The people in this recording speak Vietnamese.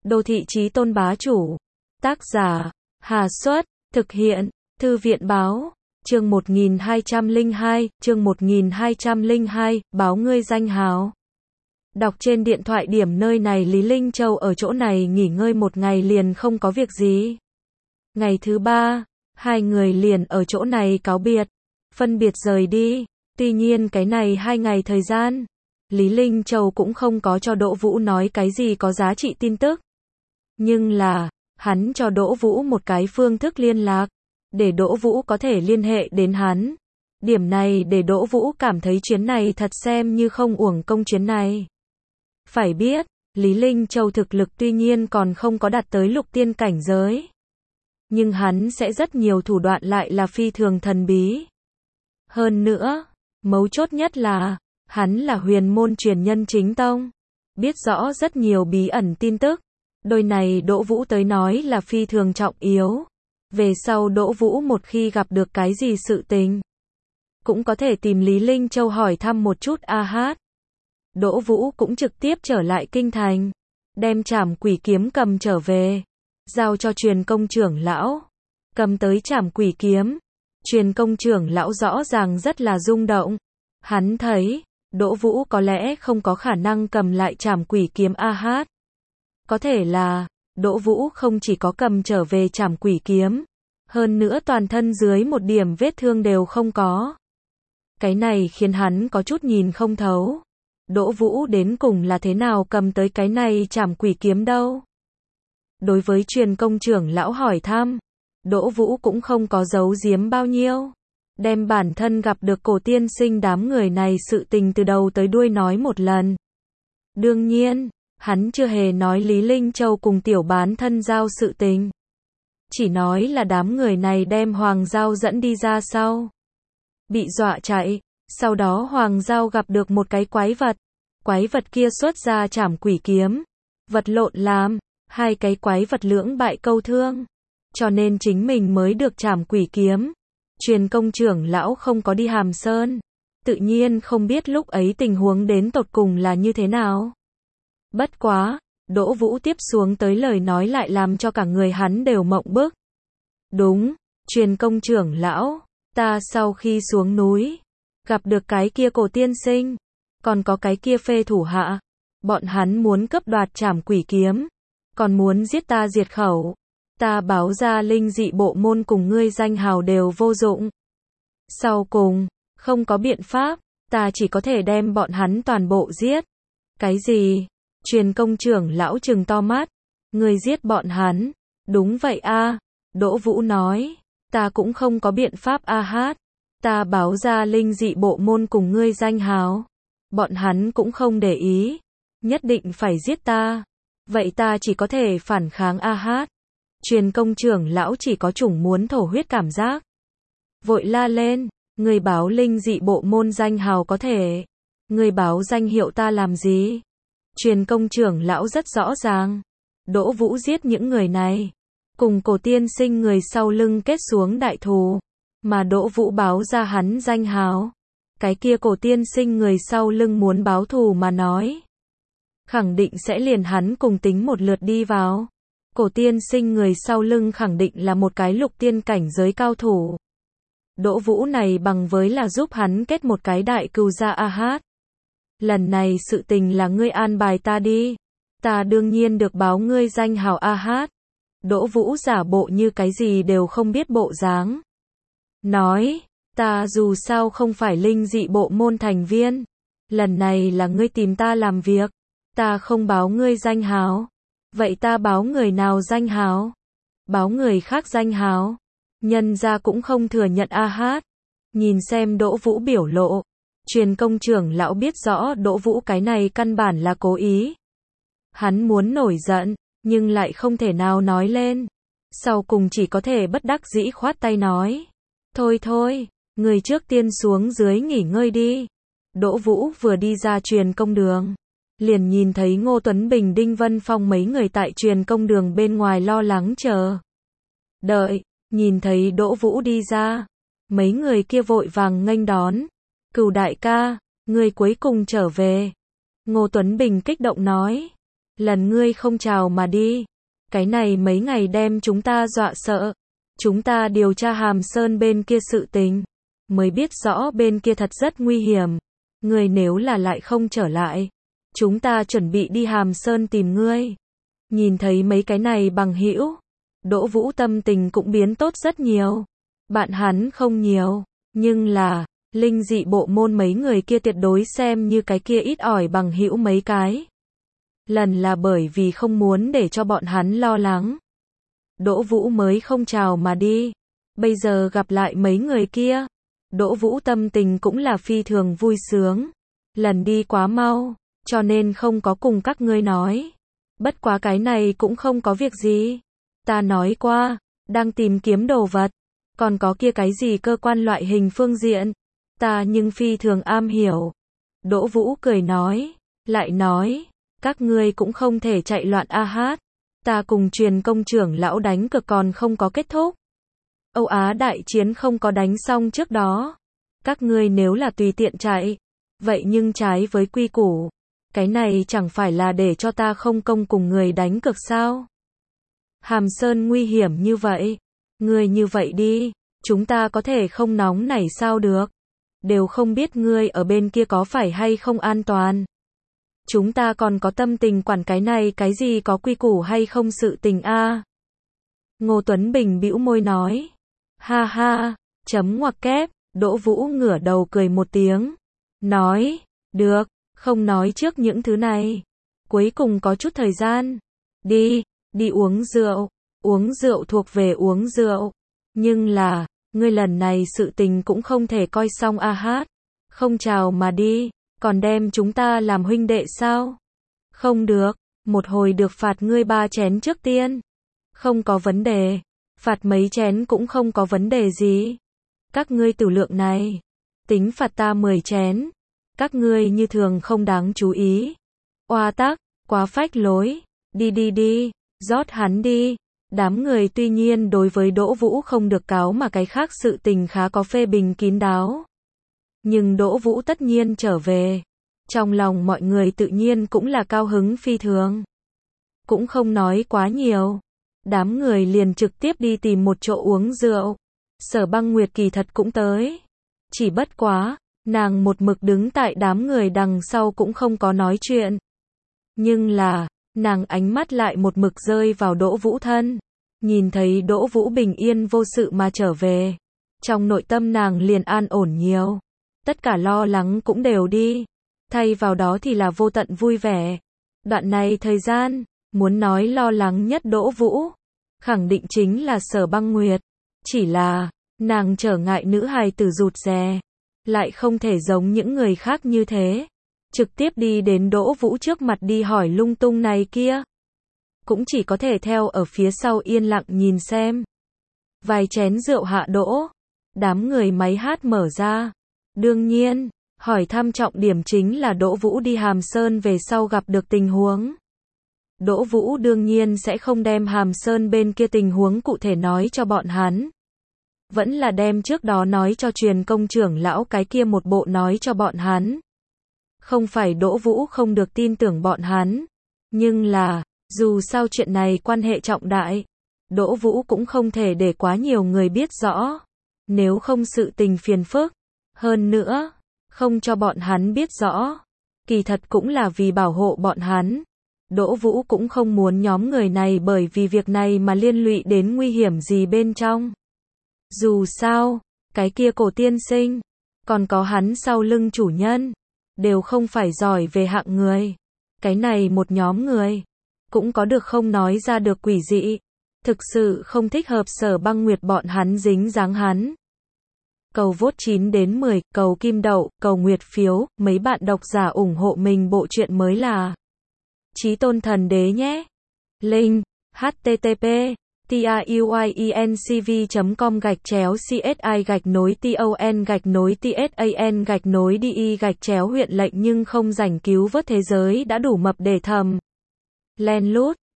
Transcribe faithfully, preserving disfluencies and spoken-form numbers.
Đô thị chí tôn bá chủ. Tác giả, Hà Xuất, thực hiện, Thư viện Báo, chương một nghìn hai trăm lẻ hai, chương một nghìn hai trăm lẻ hai, báo ngươi danh hào. Đọc trên điện thoại điểm nơi này Lý Linh Châu ở chỗ này nghỉ ngơi một ngày liền không có việc gì. Ngày thứ ba, hai người liền ở chỗ này cáo biệt, phân biệt rời đi. Tuy nhiên cái này hai ngày thời gian, Lý Linh Châu cũng không có cho Đỗ Vũ nói cái gì có giá trị tin tức. Nhưng là, hắn cho Đỗ Vũ một cái phương thức liên lạc, để Đỗ Vũ có thể liên hệ đến hắn. Điểm này để Đỗ Vũ cảm thấy chuyến này thật xem như không uổng công chuyến này. Phải biết, Lý Linh Châu thực lực tuy nhiên còn không có đạt tới lục tiên cảnh giới. Nhưng hắn sẽ rất nhiều thủ đoạn lại là phi thường thần bí. Hơn nữa, mấu chốt nhất là, hắn là huyền môn truyền nhân chính tông. Biết rõ rất nhiều bí ẩn tin tức. Đôi này Đỗ Vũ tới nói là phi thường trọng yếu. Về sau Đỗ Vũ một khi gặp được cái gì sự tình, cũng có thể tìm Lý Linh Châu hỏi thăm một chút a hát. Đỗ Vũ cũng trực tiếp trở lại kinh thành, đem Trảm Quỷ kiếm cầm trở về, giao cho Truyền Công trưởng lão. Cầm tới Trảm Quỷ kiếm, Truyền Công trưởng lão rõ ràng rất là rung động. Hắn thấy, Đỗ Vũ có lẽ không có khả năng cầm lại Trảm Quỷ kiếm a hát. Có thể là, Đỗ Vũ không chỉ có cầm trở về Trảm Quỷ kiếm, hơn nữa toàn thân dưới một điểm vết thương đều không có. Cái này khiến hắn có chút nhìn không thấu. Đỗ Vũ đến cùng là thế nào cầm tới cái này Trảm Quỷ kiếm đâu? Đối với Truyền Công trưởng lão hỏi thăm, Đỗ Vũ cũng không có giấu giếm bao nhiêu. Đem bản thân gặp được Cổ tiên sinh đám người này sự tình từ đầu tới đuôi nói một lần. Đương nhiên, hắn chưa hề nói Lý Linh Châu cùng tiểu bán thân giao sự tình. Chỉ nói là đám người này đem Hoàng Giao dẫn đi ra sau. Bị dọa chạy, sau đó Hoàng Giao gặp được một cái quái vật. Quái vật kia xuất ra Trảm Quỷ kiếm. Vật lộn làm, hai cái quái vật lưỡng bại câu thương. Cho nên chính mình mới được Trảm Quỷ kiếm. Truyền Công trưởng lão không có đi Hàm Sơn. Tự nhiên không biết lúc ấy tình huống đến tột cùng là như thế nào. Bất quá, Đỗ Vũ tiếp xuống tới lời nói lại làm cho cả người hắn đều mộng bức. Đúng, Truyền Công trưởng lão, ta sau khi xuống núi, gặp được cái kia Cổ tiên sinh, còn có cái kia Phê thủ hạ, bọn hắn muốn cướp đoạt Trảm Quỷ kiếm, còn muốn giết ta diệt khẩu. Ta báo ra linh dị bộ môn cùng ngươi danh hào đều vô dụng. Sau cùng, không có biện pháp, ta chỉ có thể đem bọn hắn toàn bộ giết. Cái gì? Truyền Công trưởng lão trừng to mắt. Ngươi giết bọn hắn? Đúng vậy a. Đỗ Vũ nói. Ta cũng không có biện pháp a hát. Ta báo ra linh dị bộ môn cùng ngươi danh hào. Bọn hắn cũng không để ý. Nhất định phải giết ta. Vậy ta chỉ có thể phản kháng a hát. Truyền Công trưởng lão chỉ có chủng muốn thổ huyết cảm giác. Vội la lên. Người báo linh dị bộ môn danh hào có thể. Người báo danh hiệu ta làm gì? Truyền Công trưởng lão rất rõ ràng. Đỗ Vũ giết những người này. Cùng Cổ tiên sinh người sau lưng kết xuống đại thù. Mà Đỗ Vũ báo ra hắn danh hào. Cái kia Cổ tiên sinh người sau lưng muốn báo thù mà nói. Khẳng định sẽ liền hắn cùng tính một lượt đi vào. Cổ tiên sinh người sau lưng khẳng định là một cái lục tiên cảnh giới cao thủ. Đỗ Vũ này bằng với là giúp hắn kết một cái đại cừu gia a hát. Lần này sự tình là ngươi an bài ta đi. Ta đương nhiên được báo ngươi danh hào a hát. Đỗ Vũ giả bộ như cái gì đều không biết bộ dáng. Nói, ta dù sao không phải linh dị bộ môn thành viên. Lần này là ngươi tìm ta làm việc. Ta không báo ngươi danh hào. Vậy ta báo người nào danh hào? Báo người khác danh hào? Nhân gia cũng không thừa nhận a hát. Nhìn xem Đỗ Vũ biểu lộ. Truyền Công trưởng lão biết rõ Đỗ Vũ cái này căn bản là cố ý. Hắn muốn nổi giận, nhưng lại không thể nào nói lên. Sau cùng chỉ có thể bất đắc dĩ khoát tay nói. Thôi thôi, người trước tiên xuống dưới nghỉ ngơi đi. Đỗ Vũ vừa đi ra Truyền Công đường. Liền nhìn thấy Ngô Tuấn Bình Đinh Vân Phong mấy người tại Truyền Công đường bên ngoài lo lắng chờ đợi. Nhìn thấy Đỗ Vũ đi ra, mấy người kia vội vàng nghênh đón. Cừu đại ca, người cuối cùng trở về. Ngô Tuấn Bình kích động nói. Lần ngươi không chào mà đi. Cái này mấy ngày đem chúng ta dọa sợ. Chúng ta điều tra Hàm Sơn bên kia sự tình. Mới biết rõ bên kia thật rất nguy hiểm. Ngươi nếu là lại không trở lại. Chúng ta chuẩn bị đi Hàm Sơn tìm ngươi. Nhìn thấy mấy cái này bằng hữu, Đỗ Vũ tâm tình cũng biến tốt rất nhiều. Bạn hắn không nhiều, nhưng là, linh dị bộ môn mấy người kia tuyệt đối xem như cái kia ít ỏi bằng hữu mấy cái. Lần là bởi vì không muốn để cho bọn hắn lo lắng. Đỗ Vũ mới không chào mà đi. Bây giờ gặp lại mấy người kia. Đỗ Vũ tâm tình cũng là phi thường vui sướng. Lần đi quá mau, cho nên không có cùng các ngươi nói. Bất quá cái này cũng không có việc gì. Ta nói qua, đang tìm kiếm đồ vật. Còn có kia cái gì cơ quan loại hình phương diện. Ta nhưng phi thường am hiểu. Đỗ Vũ cười nói. Lại nói, các ngươi cũng không thể chạy loạn a hát. Ta cùng truyền công trưởng lão đánh cực còn không có kết thúc. Âu Á đại chiến không có đánh xong trước đó. Các ngươi nếu là tùy tiện chạy, vậy nhưng trái với quy củ. Cái này chẳng phải là để cho ta không công cùng người đánh cực sao? Hàm Sơn nguy hiểm như vậy. Ngươi như vậy đi, chúng ta có thể không nóng nảy sao được. Đều không biết ngươi ở bên kia có phải hay không an toàn. Chúng ta còn có tâm tình quản cái này cái gì có quy củ hay không sự tình a. Ngô Tuấn Bình bĩu môi nói. Ha ha, chấm ngoặc kép, Đỗ Vũ ngửa đầu cười một tiếng. Nói, được, không nói trước những thứ này. Cuối cùng có chút thời gian. Đi, đi uống rượu. Uống rượu thuộc về uống rượu. Nhưng là, ngươi lần này sự tình cũng không thể coi xong a hát. Không chào mà đi, còn đem chúng ta làm huynh đệ sao? Không được, một hồi được phạt ngươi ba chén trước tiên. Không có vấn đề, phạt mấy chén cũng không có vấn đề gì. Các ngươi tử lượng này, tính phạt ta mười chén. Các ngươi như thường không đáng chú ý. Oa tắc, quá phách lối. Đi đi đi, rót hắn đi. Đám người tuy nhiên đối với Đỗ Vũ không được cáo mà cái khác sự tình khá có phê bình kín đáo. Nhưng Đỗ Vũ tất nhiên trở về. Trong lòng mọi người tự nhiên cũng là cao hứng phi thường. Cũng không nói quá nhiều. Đám người liền trực tiếp đi tìm một chỗ uống rượu. Sở Băng Nguyệt kỳ thật cũng tới. Chỉ bất quá, nàng một mực đứng tại đám người đằng sau cũng không có nói chuyện. Nhưng là, nàng ánh mắt lại một mực rơi vào Đỗ Vũ thân. Nhìn thấy Đỗ Vũ bình yên vô sự mà trở về. Trong nội tâm nàng liền an ổn nhiều. Tất cả lo lắng cũng đều đi. Thay vào đó thì là vô tận vui vẻ. Đoạn này thời gian, muốn nói lo lắng nhất Đỗ Vũ. Khẳng định chính là Sở Băng Nguyệt. Chỉ là, nàng trở ngại nữ hài tử rụt rè. Lại không thể giống những người khác như thế. Trực tiếp đi đến Đỗ Vũ trước mặt đi hỏi lung tung này kia. Cũng chỉ có thể theo ở phía sau yên lặng nhìn xem. Vài chén rượu hạ đỗ. Đám người máy hát mở ra. Đương nhiên, hỏi thăm trọng điểm chính là Đỗ Vũ đi Hàm Sơn về sau gặp được tình huống. Đỗ Vũ đương nhiên sẽ không đem Hàm Sơn bên kia tình huống cụ thể nói cho bọn hắn. Vẫn là đem trước đó nói cho truyền công trưởng lão cái kia một bộ nói cho bọn hắn. Không phải Đỗ Vũ không được tin tưởng bọn hắn. Nhưng là, dù sao chuyện này quan hệ trọng đại, Đỗ Vũ cũng không thể để quá nhiều người biết rõ. Nếu không sự tình phiền phức. Hơn nữa, không cho bọn hắn biết rõ. Kỳ thật cũng là vì bảo hộ bọn hắn. Đỗ Vũ cũng không muốn nhóm người này bởi vì việc này mà liên lụy đến nguy hiểm gì bên trong. Dù sao, cái kia Cổ tiên sinh, còn có hắn sau lưng chủ nhân, đều không phải giỏi về hạng người. Cái này một nhóm người, cũng có được không nói ra được quỷ dị. Thực sự không thích hợp Sở Băng Nguyệt bọn hắn dính dáng hắn. Cầu vote chín đến mười, cầu kim đậu, cầu nguyệt phiếu, mấy bạn độc giả ủng hộ mình bộ truyện mới là Chí Tôn Thần Đế nhé. Link http tuyencv chấm com gạch chéo csi gạch nối ton gạch nối tsan gạch nối đi gạch chéo huyện lệnh nhưng không rảnh cứu vớt thế giới đã đủ mập để thầm. Len lút